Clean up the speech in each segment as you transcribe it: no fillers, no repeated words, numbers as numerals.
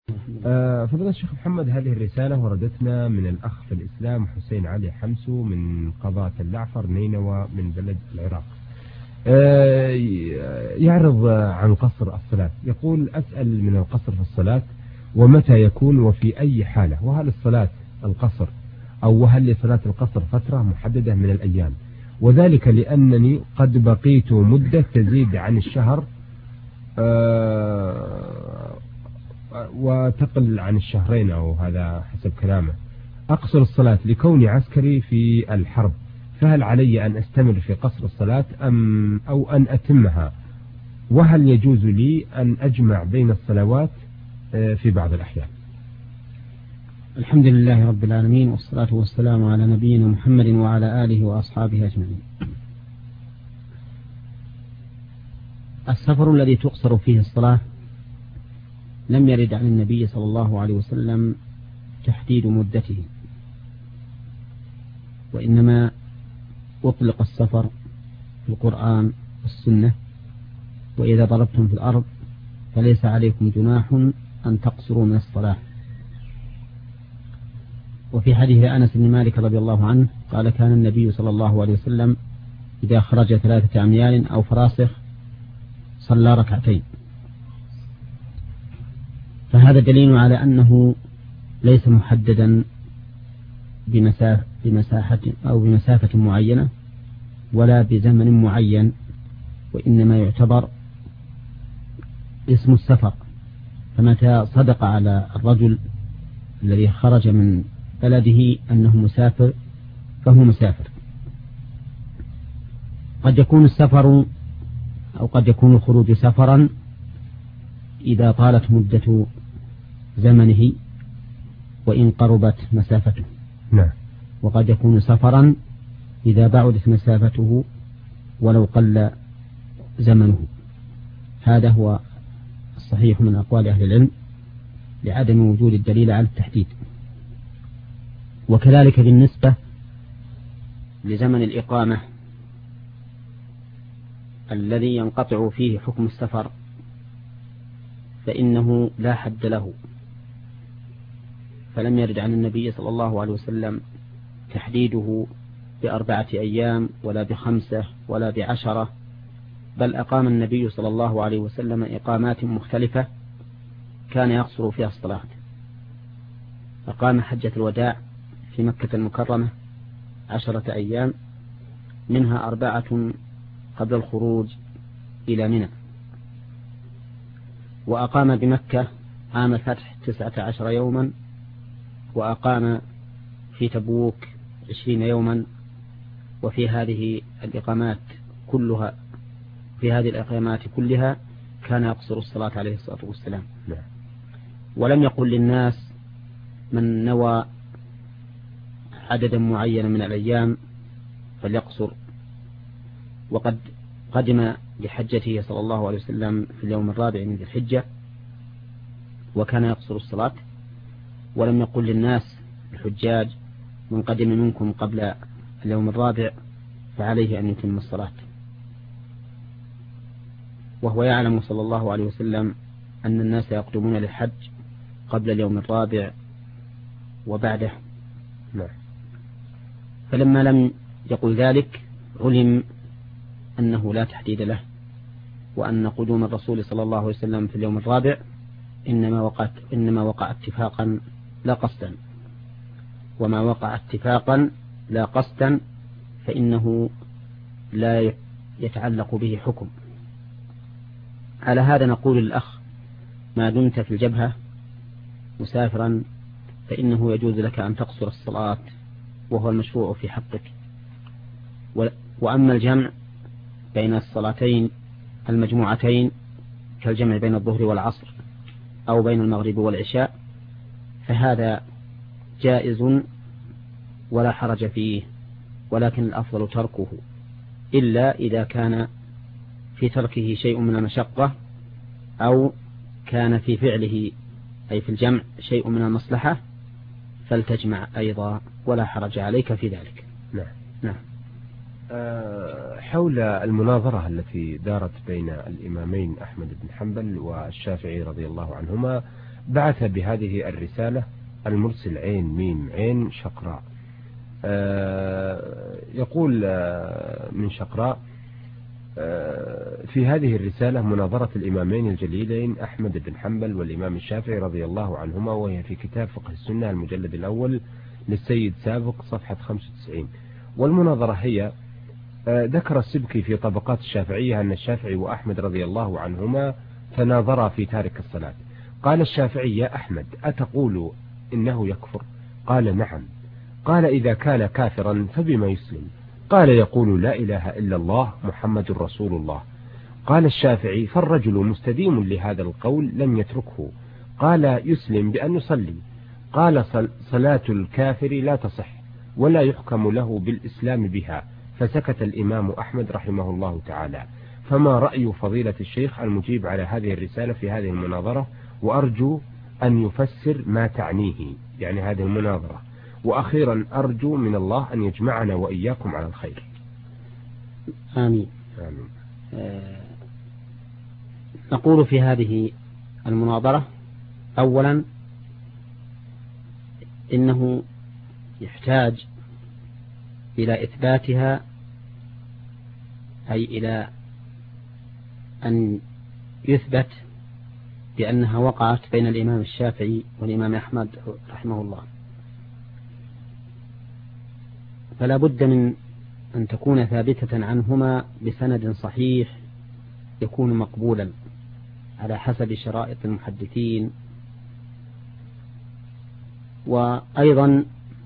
فضيلة الشيخ محمد، هذه الرسالة وردتنا من الأخ في الإسلام حسين علي حمسو من قضاة اللعفر نينوى من بلد العراق. يعرض عن قصر الصلاة، يقول: أسأل من القصر في الصلاة ومتى يكون وفي أي حالة، وهل الصلاة القصر وهل لصلاة القصر فترة محددة من الأيام؟ وذلك لأنني قد بقيت مدة تزيد عن الشهر وتقل عن الشهرين، أو هذا حسب كلامه. أقصر الصلاة لكوني عسكري في الحرب، فهل علي أن أستمر في قصر الصلاة أو أن أتمها؟ وهل يجوز لي أن أجمع بين الصلوات في بعض الأحيان؟ الحمد لله رب العالمين، والصلاة والسلام على نبينا محمد وعلى آله وأصحابه أجمعين. السفر الذي تقصر فيه الصلاة لم يرد عن النبي صلى الله عليه وسلم تحديد مدته، وإنما أطلق السفر في القرآن والسنة: وإذا ضربتم في الأرض فليس عليكم جناح أن تقصروا من الصلاة. وفي حديث أنس بن مالك رضي الله عنه قال: كان النبي صلى الله عليه وسلم إذا خرج 3 أميال أو فراسخ صلى ركعتين. فهذا دليل على أنه ليس محددا بمساحة أو بمسافة معينة ولا بزمن معين، وإنما يعتبر اسم السفر. فمتى صدق على الرجل الذي خرج من بلده أنه مسافر فهو مسافر. قد يكون السفر أو قد يكون الخروج سفرا إذا طالت مدة زمنه وإن قربت مسافته، وقد يكون سفرا إذا بعدت مسافته ولو قل زمنه. هذا هو الصحيح من أقوال أهل العلم لعدم وجود الدليل على التحديد. وكذلك بالنسبة لزمن الإقامة الذي ينقطع فيه حكم السفر فإنه لا حد له، فلم يرد عن النبي صلى الله عليه وسلم تحديده ب4 أيام ولا ب5 ولا ب10، بل أقام النبي صلى الله عليه وسلم إقامات مختلفة كان يقصر فيها الصلاة. أقام حجة الوداع في مكة المكرمة 10 أيام، منها 4 قبل الخروج إلى منى، وأقام بمكة عام الفتح 19 يوما، وأقام في تبوك 20 يوما. وفي هذه الإقامات كلها كان يقصر الصلاة عليه الصلاة والسلام. ولم يقل للناس من نوى عددا معينا من الأيام فليقصر. وقد قدم لحجته صلى الله عليه وسلم في اليوم الرابع من ذي الحجة وكان يقصر الصلاة، ولم يقل للناس الحجاج: من قدم منكم قبل اليوم الرابع فعليه أن يتم الصلاة. وهو يعلم صلى الله عليه وسلم أن الناس يقدمون للحج قبل اليوم الرابع وبعده. فلما لم يقل ذلك علم أنه لا تحديد له، وأن قدوم الرسول صلى الله عليه وسلم في اليوم الرابع إنما وقع اتفاقا لا قصدا، وما وقع اتفاقا لا قصدا فإنه لا يتعلق به حكم. على هذا نقول للأخ: ما دمت في الجبهة مسافرا فإنه يجوز لك أن تقصر الصلاة، وهو المشروع في حقك. وأما الجمع بين الصلاتين المجموعتين كالجمع بين الظهر والعصر أو بين المغرب والعشاء فهذا جائز ولا حرج فيه، ولكن الأفضل تركه، إلا إذا كان في تركه شيء من المشقة أو كان في فعله أي في الجمع شيء من المصلحة فلتجمع أيضا ولا حرج عليك في ذلك. نعم. حول المناظرة التي دارت بين الإمامين أحمد بن حنبل والشافعي رضي الله عنهما بعث بهذه الرسالة المرسل عين ميم عين شقراء. يقول من شقراء: في هذه الرسالة مناظرة الإمامين الجليلين أحمد بن حنبل والإمام الشافعي رضي الله عنهما، وهي في كتاب فقه السنة المجلد الأول للسيد سابق صفحة 95. والمناظرة هي: ذكر السبكي في طبقات الشافعية أن الشافعي وأحمد رضي الله عنهما تناظرا في تارك الصلاة. قال الشافعي: يا أحمد، أتقول إنه يكفر؟ قال: نعم. قال: إذا كان كافرا فبما يسلم؟ قال: يقول لا إله إلا الله محمد رسول الله. قال الشافعي: فالرجل مستديم لهذا القول لم يتركه. قال: يسلم بأن يصلي. قال: صلاة الكافر لا تصح ولا يحكم له بالإسلام بها. فسكت الإمام أحمد رحمه الله تعالى. فما رأي فضيلة الشيخ المجيب على هذه الرسالة في هذه المناظرة؟ وأرجو أن يفسر ما تعنيه، يعني هذه المناظرة. وأخيرا أرجو من الله أن يجمعنا وإياكم على الخير. آمين. آمين. نقول في هذه المناظرة: أولا، إنه يحتاج إلى إثباتها، أي إلى أن يثبت بأنها وقعت بين الإمام الشافعي والإمام أحمد رحمه الله. فلا بد من أن تكون ثابتة عنهما بسند صحيح يكون مقبولا على حسب شرائط المحدثين. وأيضا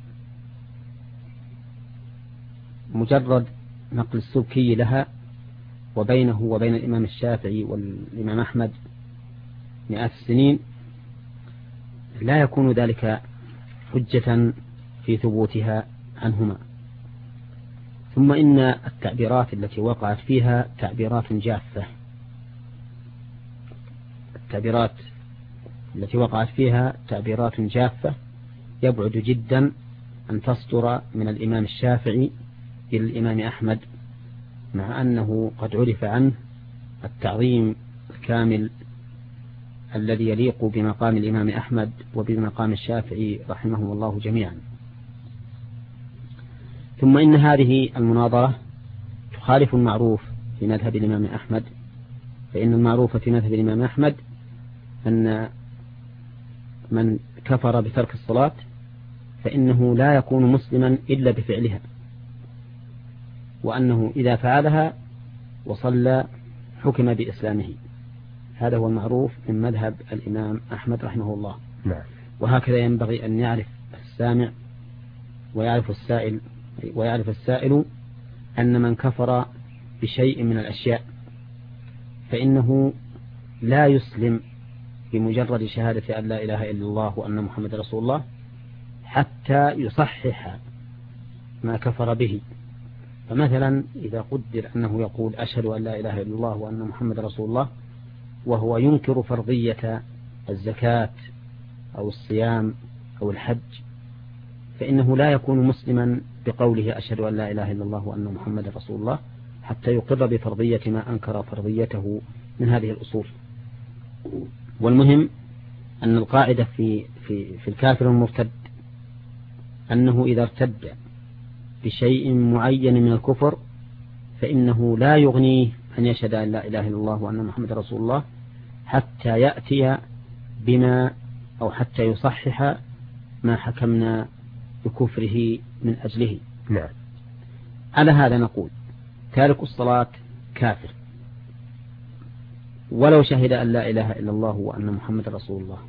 مجرد نقل السبكي لها وبينه وبين الإمام الشافعي والإمام أحمد مئات السنين لا يكون ذلك حجة في ثبوتها عنهما. ثم إن التعبيرات التي وقعت فيها تعبيرات جافة، التعبيرات التي وقعت فيها تعبيرات جافة يبعد جدا أن تصدر من الإمام الشافعي إلى الإمام أحمد، مع أنه قد عرف عنه التعظيم الكامل الذي يليق بمقام الإمام أحمد وبمقام الشافعي رحمهم الله جميعا. ثم إن هذه المناظرة تخالف المعروف في مذهب الإمام أحمد، فإن المعروف في مذهب الإمام أحمد أن من كفر بترك الصلاة فإنه لا يكون مسلما إلا بفعلها، وأنه إذا فعلها وصلى حكم بإسلامه. هذا هو المعروف من مذهب الإمام أحمد رحمه الله. نعم. وهكذا ينبغي أن يعرف السامع ويعرف السائل أن من كفر بشيء من الأشياء فإنه لا يسلم بمجرد شهادة أن لا إله إلا الله وأن محمد رسول الله حتى يصحح ما كفر به. فمثلا إذا قدر أنه يقول أشهد أن لا إله إلا الله وأن محمد رسول الله وهو ينكر فرضية الزكاة أو الصيام أو الحج، فإنه لا يكون مسلما بقوله أشهد أن لا إله إلا الله وأن محمد رسول الله حتى يقر بفرضية ما أنكر فرضيته من هذه الأصول. والمهم أن القاعدة في الكافر المرتد أنه إذا ارتد بشيء معين من الكفر فإنه لا يغنيه أن يشهد أن لا إله إلا الله وأن محمد رسول الله حتى يأتي بما أو حتى يصحح ما حكمنا بكفره من أجله. نعم. على هذا نقول تارك الصلاة كافر ولو شهد أن لا إله إلا الله وأن محمد رسول الله،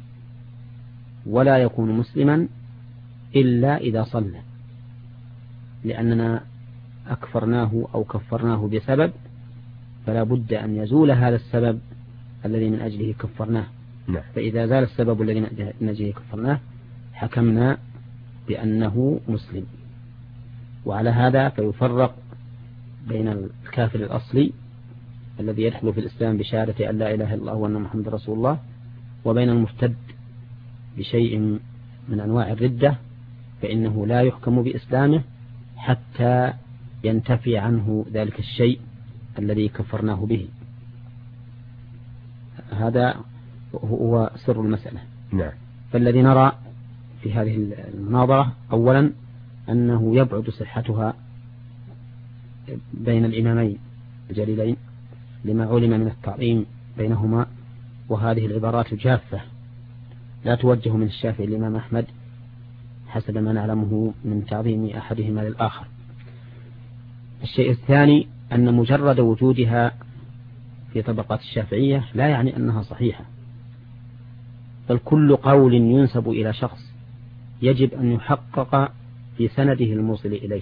ولا يكون مسلما إلا إذا صلى، لأننا أكفرناه أو كفرناه بسبب، فلا بد أن يزول هذا السبب الذي من أجله كفرناه. نعم. فإذا زال السبب الذي من أجله كفرناه حكمنا بأنه مسلم. وعلى هذا فيفرق بين الكافر الأصلي الذي يدخل في الإسلام بشهادة أن لا إله إلا الله وأن محمد رسول الله، وبين المرتد بشيء من أنواع الردة، فإنه لا يحكم بإسلامه حتى ينتفي عنه ذلك الشيء الذي كفرناه به. هذا هو سر المسألة. نعم. فالذي نرى في هذه المناظرة أولا أنه يبعد صحتها بين الإمامين الجليلين لما علم من التعظيم بينهما، وهذه العبارات جافة لا توجه من الشافعي الإمام أحمد حسب ما نعلمه من تعظيم أحدهما للآخر. الشيء الثاني أن مجرد وجودها في طبقات الشافعية لا يعني أنها صحيحة، بل كل قول ينسب إلى شخص يجب أن يحقق في سنده الموصل إليه،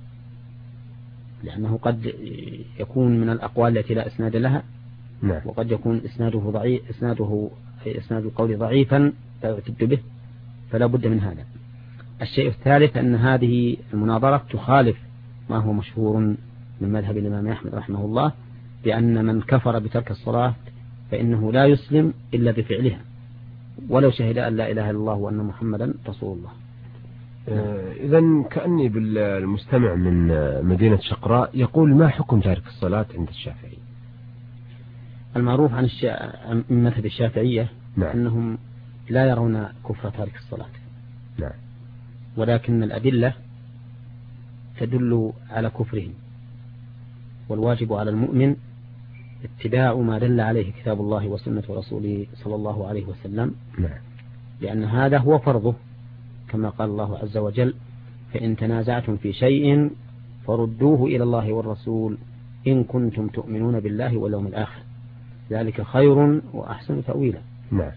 لأنه قد يكون من الأقوال التي لا إسناد لها. نعم. وقد يكون إسناده ضعيف، إسناد القول ضعيفا لا يعتد به، فلا بد من هذا. الشيء الثالث أن هذه المناظرة تخالف ما هو مشهور من مذهب الإمام أحمد رحمه الله، بأن من كفر بترك الصلاة فإنه لا يسلم إلا بفعلها ولو شهد أن لا إله إلا الله وأن محمدا رسول الله. إذن كأني بالمستمع من مدينة شقراء يقول: ما حكم تارك الصلاة عند الشافعي؟ المعروف عن مذهب الشافعية نعم. أنهم لا يرون كفر تارك الصلاة. نعم. ولكن الأدلة تدل على كفرهم، والواجب على المؤمن اتباع ما دل عليه كتاب الله وسنة رسوله صلى الله عليه وسلم. نعم. لأن هذا هو فرضه، كما قال الله عز وجل: فإن تنازعتم في شيء فردوه إلى الله والرسول إن كنتم تؤمنون بالله واليوم الآخر ذلك خير وأحسن تأويلا. نعم.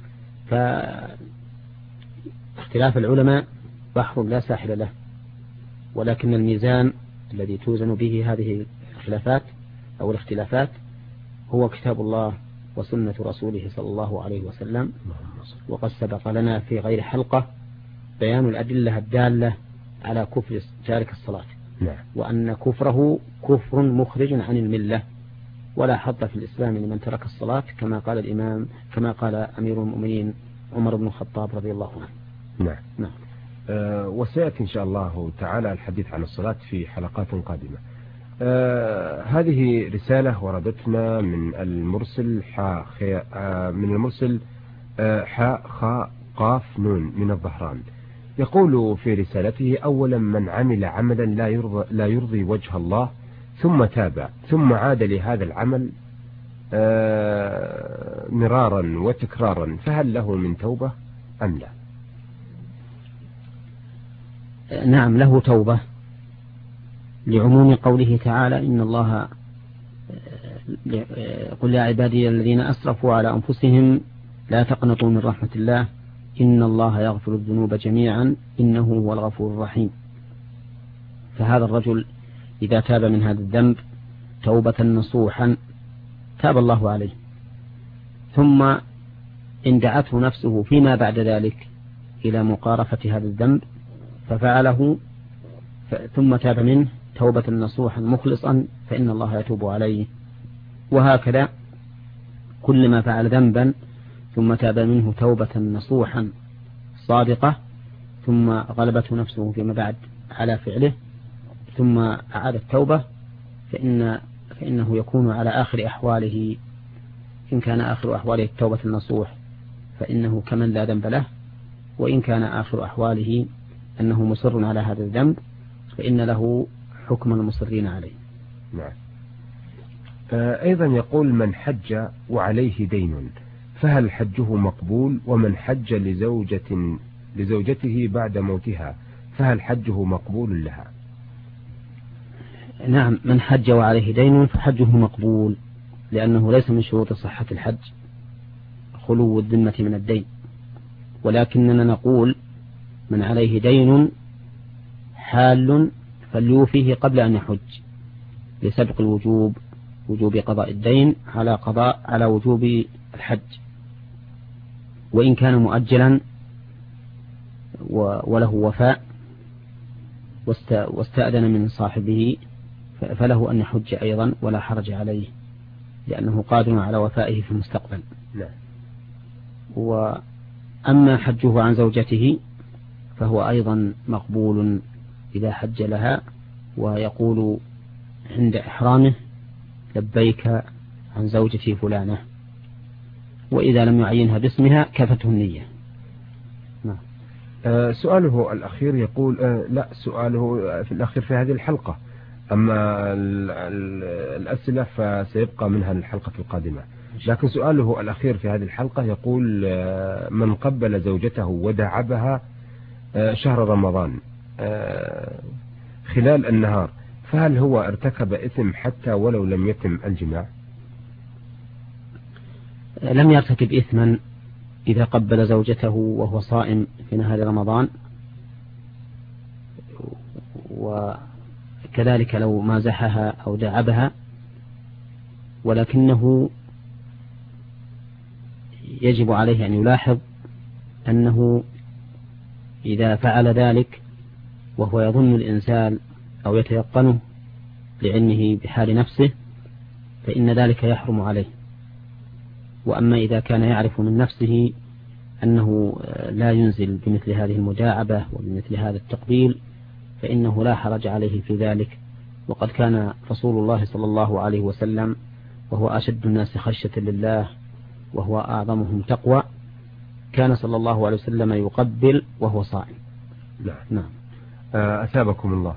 فاختلاف العلماء بحر لا ساحل له، ولكن الميزان الذي توزن به هذه الخلافات أو الاختلافات هو كتاب الله وسنة رسوله صلى الله عليه وسلم. وقد سبق لنا في غير حلقة بيان الأدلة الدالة على كفر تارك الصلاة. نعم. وأن كفره كفر مخرج عن الملة، ولا حظ في الإسلام لمن ترك الصلاة، كما قال أمير المؤمنين عمر بن الخطاب رضي الله عنه. نعم. نعم. وسيأتي إن شاء الله تعالى الحديث عن الصلاة في حلقات قادمة. هذه رسالة وردتنا من المرسل حاء خاء قاف نون من الظهران. يقول في رسالته: أولا، من عمل عملا لا يرضي وجه الله ثم تاب ثم عاد لهذا العمل مرارا وتكرارا، فهل له من توبة أم لا؟ نعم، له توبة، لعموم قوله تعالى: إن الله قل يا عبادي الذين أسرفوا على أنفسهم لا تقنطوا من رحمة الله إن الله يغفر الذنوب جميعا إنه هو الغفور الرحيم. فهذا الرجل إذا تاب من هذا الذنب توبة نصوحا تاب الله عليه، ثم إن دعته نفسه فيما بعد ذلك إلى مقارفة هذا الذنب ففعله ثم تاب منه توبة نصوحا مخلصا فإن الله يتوب عليه. وهكذا كلما فعل ذنبا ثم تاب منه توبة نصوحا صادقة ثم غلبته نفسه فيما بعد على فعله ثم أعاد التوبة فإنه يكون على آخر أحواله. إن كان آخر أحواله التوبة النصوح فإنه كمن لا ذنب له، وإن كان آخر أحواله أنه مصر على هذا الذنب فإن له حكم المصرين عليه. نعم. أيضا يقول: من حج وعليه دين فهل حجه مقبول؟ ومن حج لزوجته بعد موتها فهل حجه مقبول لها؟ نعم، من حج وعليه دين فحجه مقبول، لأنه ليس من شروط صحة الحج خلو الذمة من الدين، ولكننا نقول من عليه دين حال فليوفيه قبل أن يحج لسبق وجوب قضاء الدين على وجوب الحج. وإن كان مؤجلا وله وفاء واستأذن من صاحبه فله أن يحج أيضا ولا حرج عليه، لأنه قادر على وفائه في المستقبل. لا. وأما حجه عن زوجته فهو أيضا مقبول إذا حج لها، ويقول عند إحرامه: لبيك عن زوجتي فلانة. وإذا لم يعينها باسمها كفته النية. سؤاله الأخير يقول لا، سؤاله في الأخير في هذه الحلقة، أما الأسئلة فسيبقى منها الحلقة القادمة. لكن سؤاله الأخير في هذه الحلقة يقول من قبل زوجته وداعبها شهر رمضان خلال النهار، فهل هو ارتكب إثم حتى ولو لم يتم الجماع؟ لم يرتكب إثما إذا قبل زوجته وهو صائم في نهار رمضان، وكذلك لو مازحها أو داعبها، ولكنه يجب عليه أن يلاحظ أنه إذا فعل ذلك وهو يظن الإنزال أو يتيقنه لعلمه بحال نفسه فإن ذلك يحرم عليه. وأما إذا كان يعرف من نفسه أنه لا ينزل بمثل هذه المداعبة وبمثل هذا التقبيل فإنه لا حرج عليه في ذلك. وقد كان رسول الله صلى الله عليه وسلم وهو أشد الناس خشية لله وهو أعظمهم تقوى كان صلى الله عليه وسلم يقبل وهو صائم. نعم. أثابكم الله.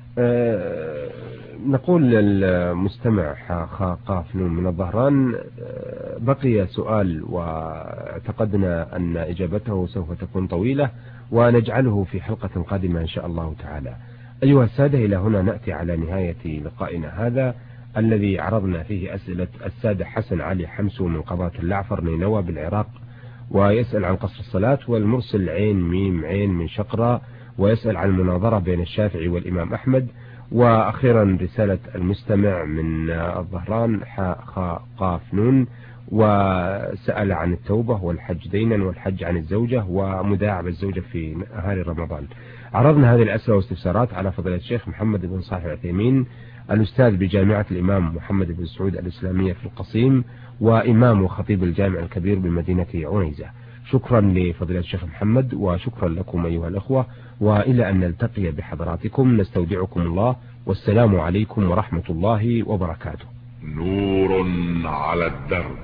نقول للمستمع قاف نون من الظهران بقي سؤال واعتقدنا أن إجابته سوف تكون طويلة ونجعله في حلقة قادمة إن شاء الله تعالى. أيها السادة، إلى هنا نأتي على نهاية لقائنا هذا الذي عرضنا فيه أسئلة السادة حسن علي حمسو من قضاة اللعفر نينوى بالعراق، ويسأل عن قصر الصلاة، والمرسل عين ميم عين من شقرة ويسأل عن المناظرة بين الشافعي والإمام أحمد، وأخيرا رسالة المستمع من الظهران حاء قاف نون وسأل عن التوبة والحج دينا والحج عن الزوجة ومداعبة الزوجة في نهار رمضان. عرضنا هذه الأسئلة واستفسارات على فضيلة الشيخ محمد بن صالح العثيمين الأستاذ بجامعة الإمام محمد بن سعود الإسلامية في القصيم وإمام وخطيب الجامع الكبير بمدينة عنيزة. شكرا لفضيلة الشيخ محمد وشكرا لكم أيها الأخوة، وإلى أن نلتقي بحضراتكم نستودعكم الله، والسلام عليكم ورحمة الله وبركاته. نور على الدرب،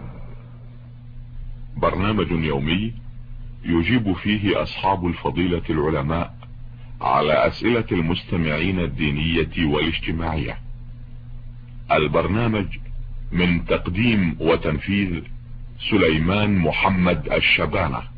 برنامج يومي يجيب فيه أصحاب الفضيلة العلماء على أسئلة المستمعين الدينية والاجتماعية. البرنامج من تقديم وتنفيذ سليمان محمد الشبانة.